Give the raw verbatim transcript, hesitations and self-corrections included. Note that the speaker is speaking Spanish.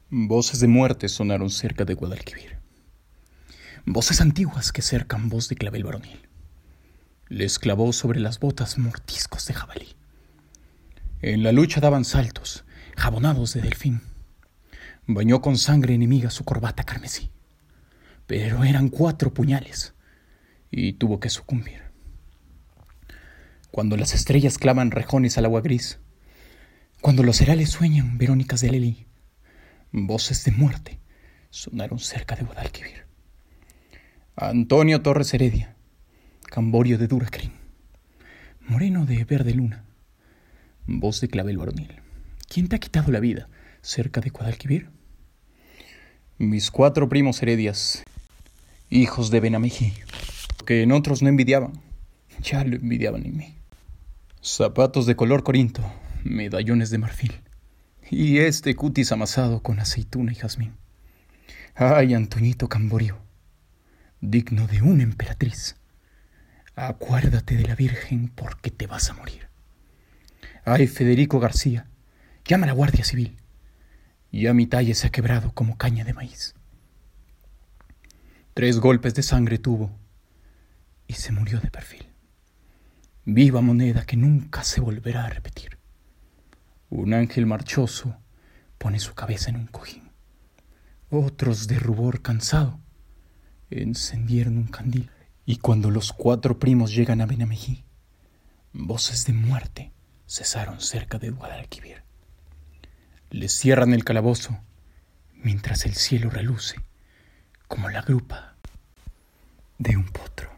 Voces de muerte sonaron cerca de Guadalquivir. Voces antiguas que cercan voz de clavel varonil. Les clavó sobre las botas mortiscos de jabalí. En la lucha daban saltos, jabonados de delfín. Bañó con sangre enemiga su corbata carmesí. Pero eran cuatro puñales, y tuvo que sucumbir. Cuando las estrellas clavan rejones al agua gris, cuando los herales sueñan verónicas de Alelí, voces de muerte sonaron cerca de Guadalquivir. Antonio Torres Heredia, Camborio de dura crin, moreno de verde luna, voz de clavel varonil. ¿Quién te ha quitado la vida cerca de Guadalquivir? Mis cuatro primos Heredias, hijos de Benamejí, que en otros no envidiaban, ya lo envidiaban en mí. Zapatos de color corinto, medallones de marfil, y este cutis amasado con aceituna y jazmín. Ay, Antoñito Camborio, digno de una emperatriz, acuérdate de la Virgen porque te vas a morir. Ay, Federico García, llama a la Guardia Civil, ya mi talle se ha quebrado como caña de maíz. Tres golpes de sangre tuvo y se murió de perfil. Viva moneda que nunca se volverá a repetir. Un ángel marchoso pone su cabeza en un cojín. Otros de rubor cansado encendieron un candil. Y cuando los cuatro primos llegan a Benamejí, voces de muerte cesaron cerca de Guadalquivir. Les cierran el calabozo mientras el cielo reluce como la grupa de un potro.